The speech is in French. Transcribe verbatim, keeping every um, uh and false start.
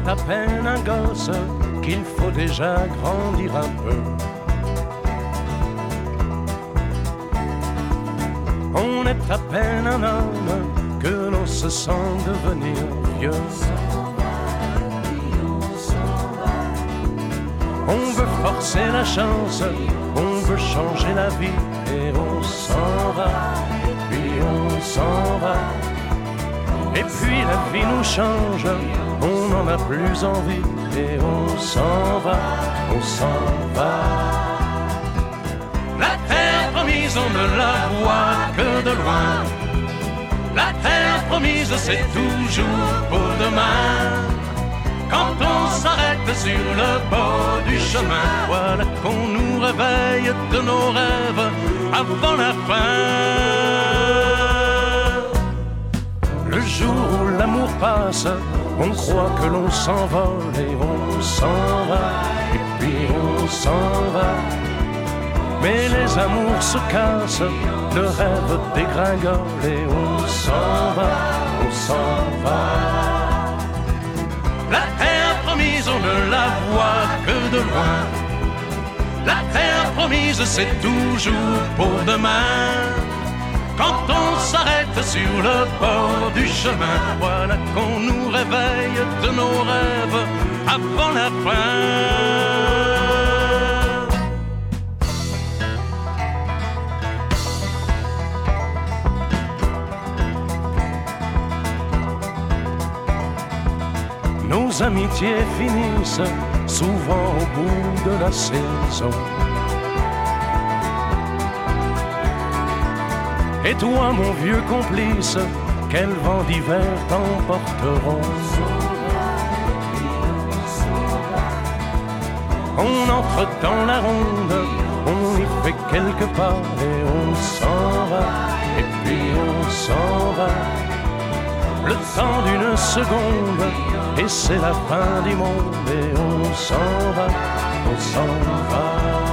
est à peine un gosse, qu'il faut déjà grandir un peu. On est à peine un homme que l'on se sent devenir vieux. On veut forcer la chance, on veut changer la vie et on s'en va, et puis on s'en va. Et puis la vie nous change, on n'en a plus envie et on s'en va, on s'en va. La terre promise, on ne la voit que de loin. La terre promise, c'est toujours pour demain. Quand on s'arrête sur le bord du chemin, voilà qu'on nous réveille de nos rêves avant la fin. Le jour où l'amour passe, on croit que l'on s'envole et on s'en va, et puis on s'en va. Mais les amours se cassent, le rêve dégringole et on s'en va, on s'en va. La terre promise, on ne la voit que de loin. La terre promise, c'est toujours pour demain. Quand on s'arrête sur le bord du chemin, voilà qu'on nous réveille de nos rêves avant la fin. Nos amitiés finissent souvent au bout de la saison. Et toi, mon vieux complice, quel vent d'hiver t'emporteront? On entre dans la ronde, on y fait quelques pas et on s'en va, et puis on s'en va. Le temps d'une seconde, et c'est la fin du monde, et on s'en va, on s'en va.